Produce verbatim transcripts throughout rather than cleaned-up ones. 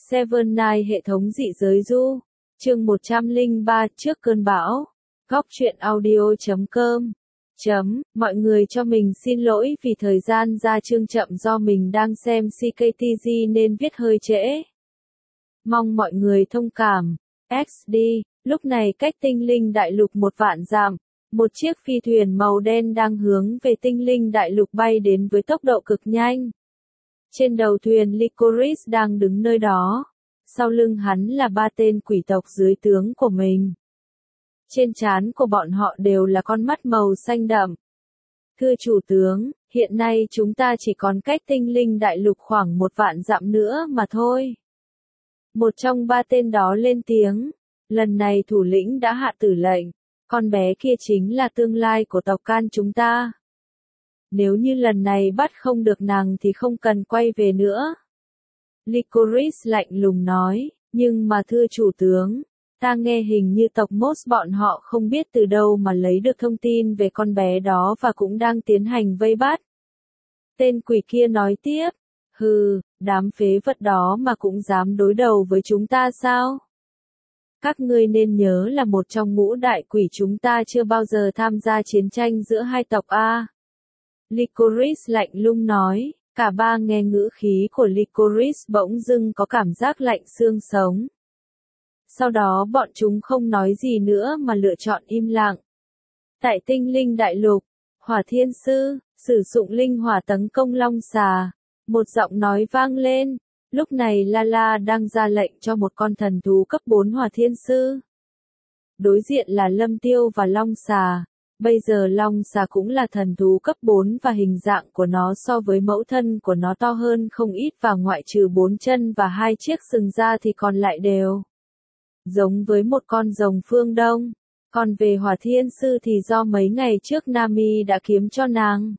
Seven Night hệ thống dị giới du. Chương một trăm lẻ ba trước cơn bão. Góc truyện audio chấm com. Chấm, mọi người cho mình xin lỗi vì thời gian ra chương chậm do mình đang xem xê ca tê giê nên viết hơi trễ. Mong mọi người thông cảm. ích đê, lúc này cách tinh linh đại lục một vạn dặm, một chiếc phi thuyền màu đen đang hướng về tinh linh đại lục bay đến với tốc độ cực nhanh. Trên đầu thuyền Licorice đang đứng nơi đó. Sau lưng hắn là ba tên quỷ tộc dưới tướng của mình. Trên trán của bọn họ đều là con mắt màu xanh đậm. Thưa chủ tướng, hiện nay chúng ta chỉ còn cách tinh linh đại lục khoảng một vạn dặm nữa mà thôi. Một trong ba tên đó lên tiếng. Lần này thủ lĩnh đã hạ tử lệnh. Con bé kia chính là tương lai của tộc Can chúng ta. Nếu như lần này bắt không được nàng thì không cần quay về nữa. Licorice lạnh lùng nói, nhưng mà thưa chủ tướng, ta nghe hình như tộc Moss bọn họ không biết từ đâu mà lấy được thông tin về con bé đó và cũng đang tiến hành vây bắt. Tên quỷ kia nói tiếp, hừ, đám phế vật đó mà cũng dám đối đầu với chúng ta sao? Các ngươi nên nhớ là một trong ngũ đại quỷ chúng ta chưa bao giờ tham gia chiến tranh giữa hai tộc A. Licorice lạnh lùng nói, cả ba nghe ngữ khí của Licorice bỗng dưng có cảm giác lạnh xương sống. Sau đó bọn chúng không nói gì nữa mà lựa chọn im lặng. Tại tinh linh đại lục, Hỏa Thiên Sư, sử dụng linh hỏa tấn công long xà. Một giọng nói vang lên, lúc này Lala đang ra lệnh cho một con thần thú cấp bốn Hỏa Thiên Sư. Đối diện là Lâm Tiêu và long xà. Bây giờ long xà cũng là thần thú cấp bốn và hình dạng của nó so với mẫu thân của nó to hơn không ít và ngoại trừ bốn chân và hai chiếc sừng ra thì còn lại đều giống với một con rồng phương Đông. Còn về Hỏa Thiên Sư thì do mấy ngày trước Nami đã kiếm cho nàng.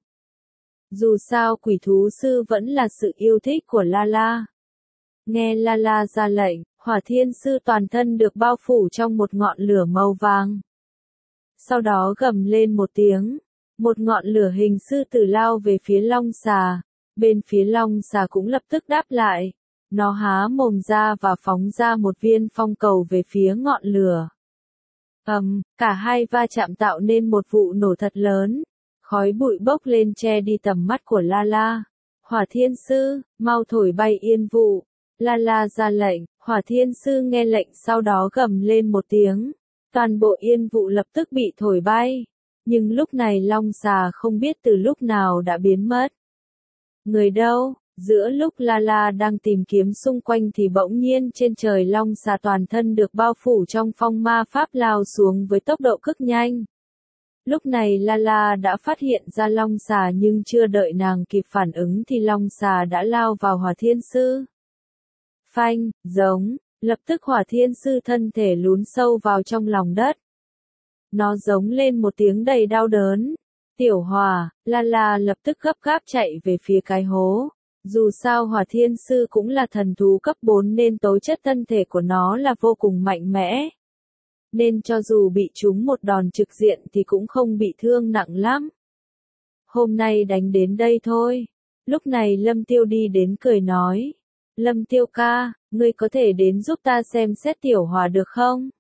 Dù sao quỷ thú sư vẫn là sự yêu thích của Lala. Nghe Lala ra lệnh, Hỏa Thiên Sư toàn thân được bao phủ trong một ngọn lửa màu vàng. Sau đó gầm lên một tiếng, một ngọn lửa hình sư tử lao về phía long xà, bên phía long xà cũng lập tức đáp lại, nó há mồm ra và phóng ra một viên phong cầu về phía ngọn lửa. Ầm, um, cả hai va chạm tạo nên một vụ nổ thật lớn, khói bụi bốc lên che đi tầm mắt của Lala. Hỏa Thiên Sư, mau thổi bay yên vụ. Lala ra lệnh, Hỏa Thiên Sư nghe lệnh sau đó gầm lên một tiếng. Toàn bộ yên vụ lập tức bị thổi bay. Nhưng lúc này long xà không biết từ lúc nào đã biến mất. Người đâu? Giữa lúc Lala đang tìm kiếm xung quanh thì bỗng nhiên trên trời long xà toàn thân được bao phủ trong phong ma pháp lao xuống với tốc độ cực nhanh. Lúc này Lala đã phát hiện ra long xà nhưng chưa đợi nàng kịp phản ứng thì long xà đã lao vào Hỏa Thiên Sư. Phanh, giống. Lập tức Hỏa Thiên Sư thân thể lún sâu vào trong lòng đất. Nó giống lên một tiếng đầy đau đớn. Tiểu Hỏa, Lala lập tức gấp gáp chạy về phía cái hố. Dù sao Hỏa Thiên Sư cũng là thần thú cấp bốn nên tố chất thân thể của nó là vô cùng mạnh mẽ. Nên cho dù bị trúng một đòn trực diện thì cũng không bị thương nặng lắm. Hôm nay đánh đến đây thôi. Lúc này Lâm Tiêu đi đến cười nói. Lâm Tiêu ca, ngươi có thể đến giúp ta xem xét Tiểu Hỏa được không?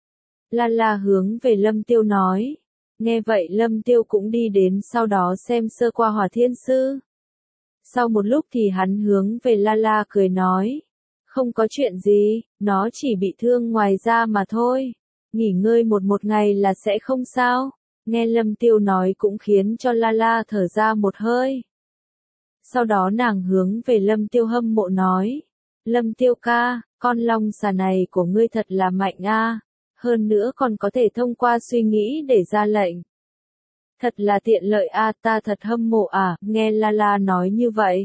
Lala hướng về Lâm Tiêu nói. Nghe vậy Lâm Tiêu cũng đi đến sau đó xem sơ qua Hỏa Thiên Sư. Sau một lúc thì hắn hướng về Lala cười nói. Không có chuyện gì, nó chỉ bị thương ngoài da mà thôi. Nghỉ ngơi một một ngày là sẽ không sao. Nghe Lâm Tiêu nói cũng khiến cho Lala thở ra một hơi. Sau đó nàng hướng về Lâm Tiêu hâm mộ nói. Lâm Tiêu ca, con long xà này của ngươi thật là mạnh a, hơn nữa còn có thể thông qua suy nghĩ để ra lệnh. Thật là tiện lợi a, ta thật hâm mộ à, nghe Lala nói như vậy.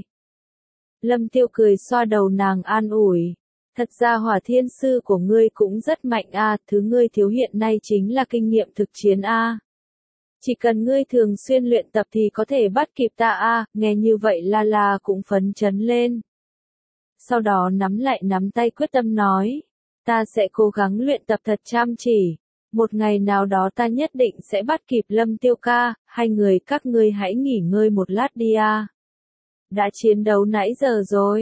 Lâm Tiêu cười xoa đầu nàng an ủi. Thật ra Hỏa Thiên Sư của ngươi cũng rất mạnh a, thứ ngươi thiếu hiện nay chính là kinh nghiệm thực chiến a. Chỉ cần ngươi thường xuyên luyện tập thì có thể bắt kịp ta a, nghe như vậy Lala cũng phấn chấn lên. Sau đó nắm lại nắm tay quyết tâm nói, ta sẽ cố gắng luyện tập thật chăm chỉ, một ngày nào đó ta nhất định sẽ bắt kịp Lâm Tiêu ca, hai người các ngươi hãy nghỉ ngơi một lát đi a. Đã chiến đấu nãy giờ rồi,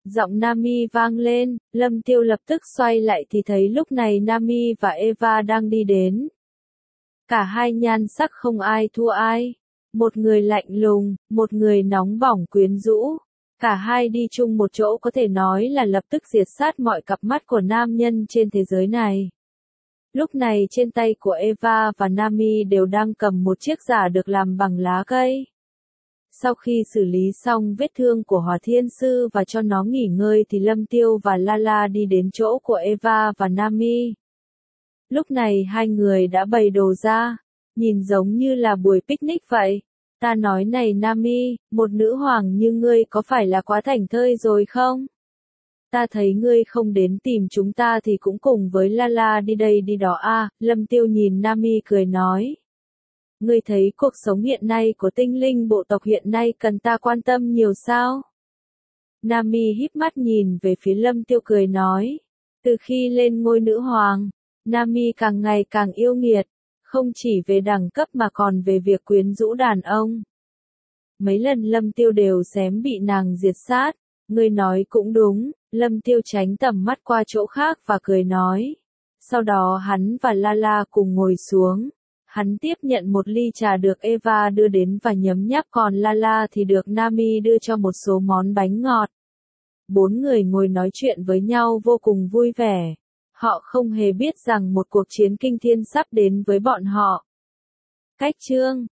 Giọng Nami vang lên, Lâm Tiêu lập tức xoay lại thì thấy lúc này Nami và Eva đang đi đến. Cả hai nhan sắc không ai thua ai. Một người lạnh lùng, một người nóng bỏng quyến rũ. Cả hai đi chung một chỗ có thể nói là lập tức diệt sát mọi cặp mắt của nam nhân trên thế giới này. Lúc này trên tay của Eva và Nami đều đang cầm một chiếc giả được làm bằng lá cây. Sau khi xử lý xong vết thương của Hỏa Thiên Sư và cho nó nghỉ ngơi thì Lâm Tiêu và Lala đi đến chỗ của Eva và Nami. Lúc này hai người đã bày đồ ra, nhìn giống như là buổi picnic vậy. Ta nói này Nami, một nữ hoàng như ngươi có phải là quá thảnh thơi rồi không? Ta thấy ngươi không đến tìm chúng ta thì cũng cùng với Lala đi đây đi đó a. Lâm Tiêu nhìn Nami cười nói. Ngươi thấy cuộc sống hiện nay của tinh linh bộ tộc hiện nay cần ta quan tâm nhiều sao? Nami híp mắt nhìn về phía Lâm Tiêu cười nói. Từ khi lên ngôi nữ hoàng, Nami càng ngày càng yêu nghiệt, không chỉ về đẳng cấp mà còn về việc quyến rũ đàn ông. Mấy lần Lâm Tiêu đều xém bị nàng diệt sát, ngươi nói cũng đúng, Lâm Tiêu tránh tầm mắt qua chỗ khác và cười nói. Sau đó hắn và Lala cùng ngồi xuống, hắn tiếp nhận một ly trà được Eva đưa đến và nhấm nháp, còn Lala thì được Nami đưa cho một số món bánh ngọt. Bốn người ngồi nói chuyện với nhau vô cùng vui vẻ. Họ không hề biết rằng một cuộc chiến kinh thiên sắp đến với bọn họ. Cách chương